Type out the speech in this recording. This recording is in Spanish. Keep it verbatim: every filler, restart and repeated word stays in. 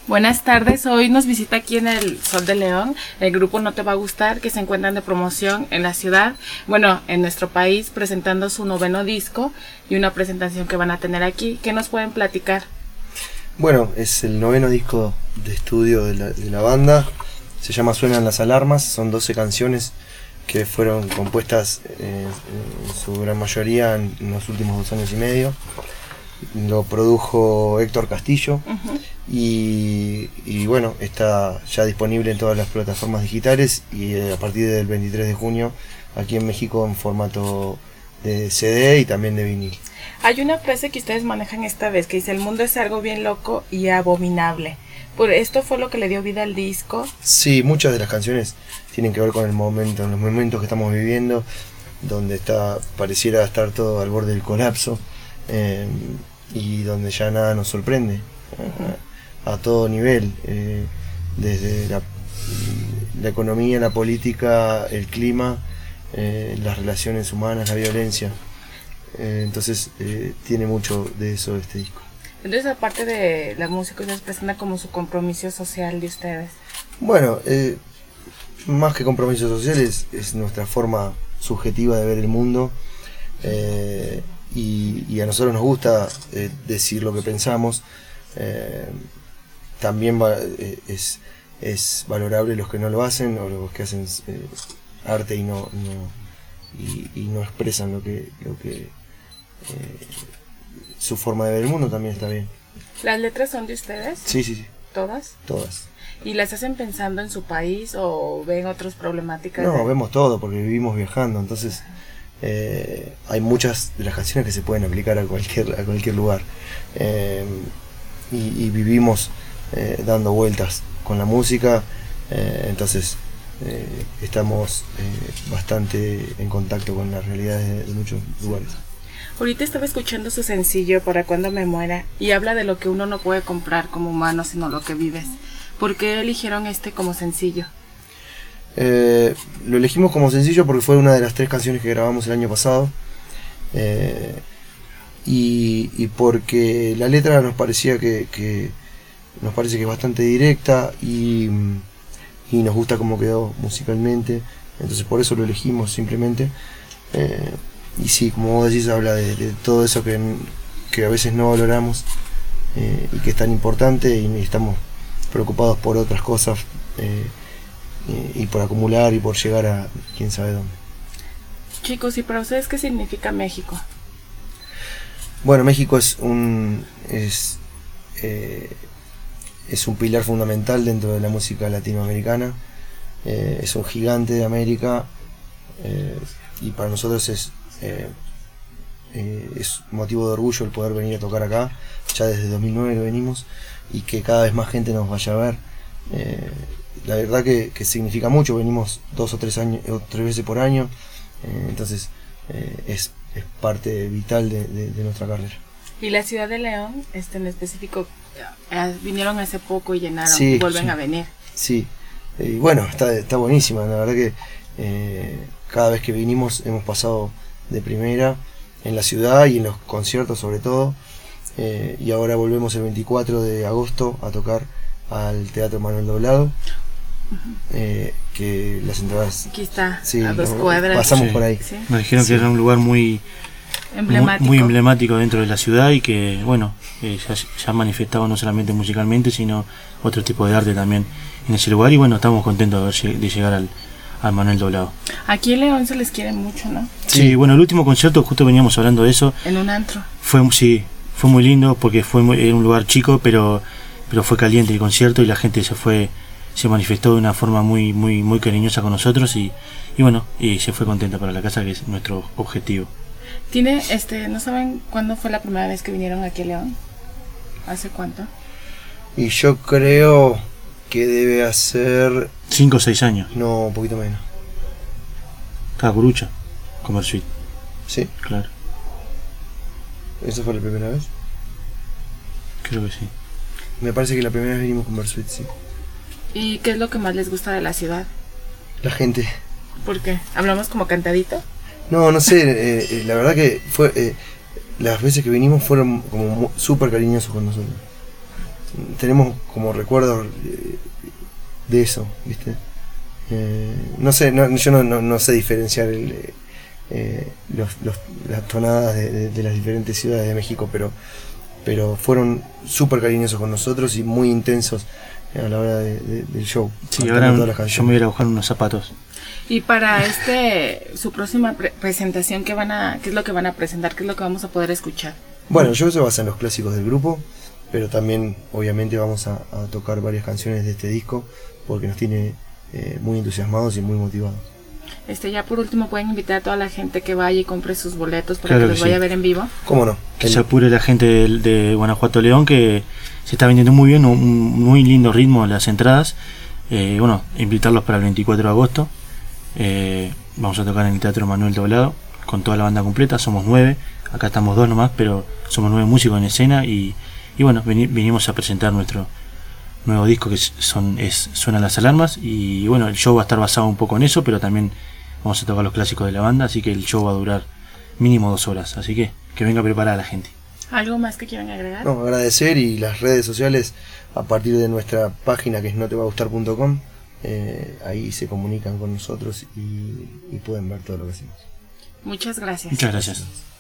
Buenas tardes, hoy nos visita aquí en el Sol de León el grupo No Te Va a Gustar, que se encuentran de promoción en la ciudad, bueno, en nuestro país, presentando su noveno disco y una presentación que van a tener aquí. ¿Qué nos pueden platicar? Bueno, es el noveno disco de estudio de la, de la banda, se llama Suenan las Alarmas, son doce canciones que fueron compuestas eh, en su gran mayoría en, en los últimos dos años y medio. Lo produjo Héctor Castillo. Uh-huh. y, y bueno, está ya disponible en todas las plataformas digitales y eh, a partir del veintitrés de junio aquí en México en formato de C D y también de vinil. Hay una frase que ustedes manejan esta vez que dice: el mundo es algo bien loco y abominable. ¿Por esto fue lo que le dio vida al disco? Sí, muchas de las canciones tienen que ver con el momento, en los momentos que estamos viviendo, donde está pareciera estar todo al borde del colapso. Eh, y donde ya nada nos sorprende a, a todo nivel, eh, desde la, la economía, la política, el clima, eh, las relaciones humanas, la violencia. Eh, entonces eh, tiene mucho de eso este disco. Entonces, aparte de la música, ¿ustedes presentan como su compromiso social de ustedes? Bueno, eh, más que compromiso social es, es nuestra forma subjetiva de ver el mundo. Eh, Y, y a nosotros nos gusta eh, decir lo que pensamos. Eh, también va, eh, es, es valorable los que no lo hacen o los que hacen eh, arte y no, no y, y no expresan lo que lo que eh, su forma de ver el mundo también está bien. ¿Las letras son de ustedes? Sí, sí, sí. ¿Todas? Todas. ¿Y las hacen pensando en su país o ven otras problemáticas? No, de... vemos todo porque vivimos viajando, entonces Eh, hay muchas de las canciones que se pueden aplicar a cualquier a cualquier lugar, eh, y, y vivimos eh, dando vueltas con la música, eh, entonces eh, estamos eh, bastante en contacto con las realidades de, de muchos lugares. Ahorita estaba escuchando su sencillo Para Cuando Me Muera y habla de lo que uno no puede comprar como humano, sino lo que vives. ¿Por qué eligieron este como sencillo? Eh, lo elegimos como sencillo porque fue una de las tres canciones que grabamos el año pasado, eh, y, y porque la letra nos parecía que, que nos parece que es bastante directa y, y nos gusta cómo quedó musicalmente, entonces por eso lo elegimos simplemente. Eh, y sí, como vos decís, habla de, de todo eso que, que a veces no valoramos, eh, y que es tan importante y estamos preocupados por otras cosas, eh, y por acumular y por llegar a quién sabe dónde. Chicos, ¿y para ustedes qué significa México? Bueno, México es un es, eh, es un pilar fundamental dentro de la música latinoamericana, eh, es un gigante de América, eh, y para nosotros es, eh, eh, es motivo de orgullo el poder venir a tocar acá, ya desde dos mil nueve que venimos, y que cada vez más gente nos vaya a ver. Eh, la verdad que, que significa mucho, venimos dos o tres años o tres veces por año, eh, entonces eh, es, es parte vital de, de, de nuestra carrera. Y la ciudad de León, este en específico, eh, vinieron hace poco y llenaron, sí, y vuelven sí, a venir. Sí, y bueno, está, está buenísima, la verdad que eh, cada vez que vinimos hemos pasado de primera en la ciudad y en los conciertos sobre todo, eh, y ahora volvemos el veinticuatro de agosto a tocar al Teatro Manuel Doblado. Uh-huh. eh, que las entradas aquí está, sí, a dos cuadras, pasamos sí. por ahí. ¿Sí? Nos dijeron sí. que era un lugar muy emblemático. muy, muy emblemático dentro de la ciudad y que bueno, eh, ya, ya manifestado no solamente musicalmente sino otro tipo de arte también en ese lugar, y bueno, estamos contentos de, de llegar al, al Manuel Doblado. Aquí en León se les quiere mucho, ¿no? Sí, sí, bueno, el último concierto justo veníamos hablando de eso. En un antro. Fue sí, fue muy lindo porque fue muy, en un lugar chico, pero pero fue caliente el concierto y la gente se fue se manifestó de una forma muy muy muy cariñosa con nosotros y, y bueno, y se fue contenta para la casa, que es nuestro objetivo. Tiene, este, ¿no saben cuándo fue la primera vez que vinieron aquí a León? ¿Hace cuánto? Y yo creo que debe hacer... Cinco o seis años. No, un poquito menos. Cacurucha, Comer Suite. Sí. Claro. ¿Esa fue la primera vez? Creo que sí. Me parece que la primera vez vinimos con Versuit, sí. ¿Y qué es lo que más les gusta de la ciudad? La gente. ¿Por qué? ¿Hablamos como cantadito? No, no sé, eh, eh, la verdad que fue eh, las veces que vinimos fueron como súper cariñosos con nosotros. tenemos como recuerdo eh, de eso, ¿viste? Eh, no sé, no, yo no, no, no sé diferenciar el, eh, los, los, las tonadas de, de, de las diferentes ciudades de México, pero, pero fueron súper cariñosos con nosotros y muy intensos a la hora de, de, del show. Sí, ahora yo me voy a ir a buscar unos zapatos. Y para este su próxima pre presentación, ¿qué van a qué es lo que van a presentar? ¿Qué es lo que vamos a poder escuchar? Bueno, el show se basa en los clásicos del grupo, pero también obviamente vamos a, a tocar varias canciones de este disco porque nos tiene eh, muy entusiasmados y muy motivados. Este, ya por último, ¿pueden invitar a toda la gente que vaya y compre sus boletos para Claro que que los sí. vaya a ver en vivo? ¿Cómo no? Que se apure la gente de, de Guanajuato León, que se está vendiendo muy bien, un muy lindo ritmo las entradas. Eh, bueno, invitarlos para el veinticuatro de agosto. Eh, vamos a tocar en el Teatro Manuel Doblado con toda la banda completa, somos nueve, acá estamos dos nomás, pero somos nueve músicos en escena y, y bueno, veni, vinimos a presentar nuestro nuevo disco que son es Suenan las alarmas y bueno, el show va a estar basado un poco en eso, pero también vamos a tocar los clásicos de la banda, así que el show va a durar mínimo dos horas, así que que venga preparada la gente. ¿Algo más que quieran agregar? No, agradecer y las redes sociales a partir de nuestra página que es no te va a gustar punto com. Eh, ahí se comunican con nosotros y, y pueden ver todo lo que hacemos. Muchas gracias. Muchas gracias.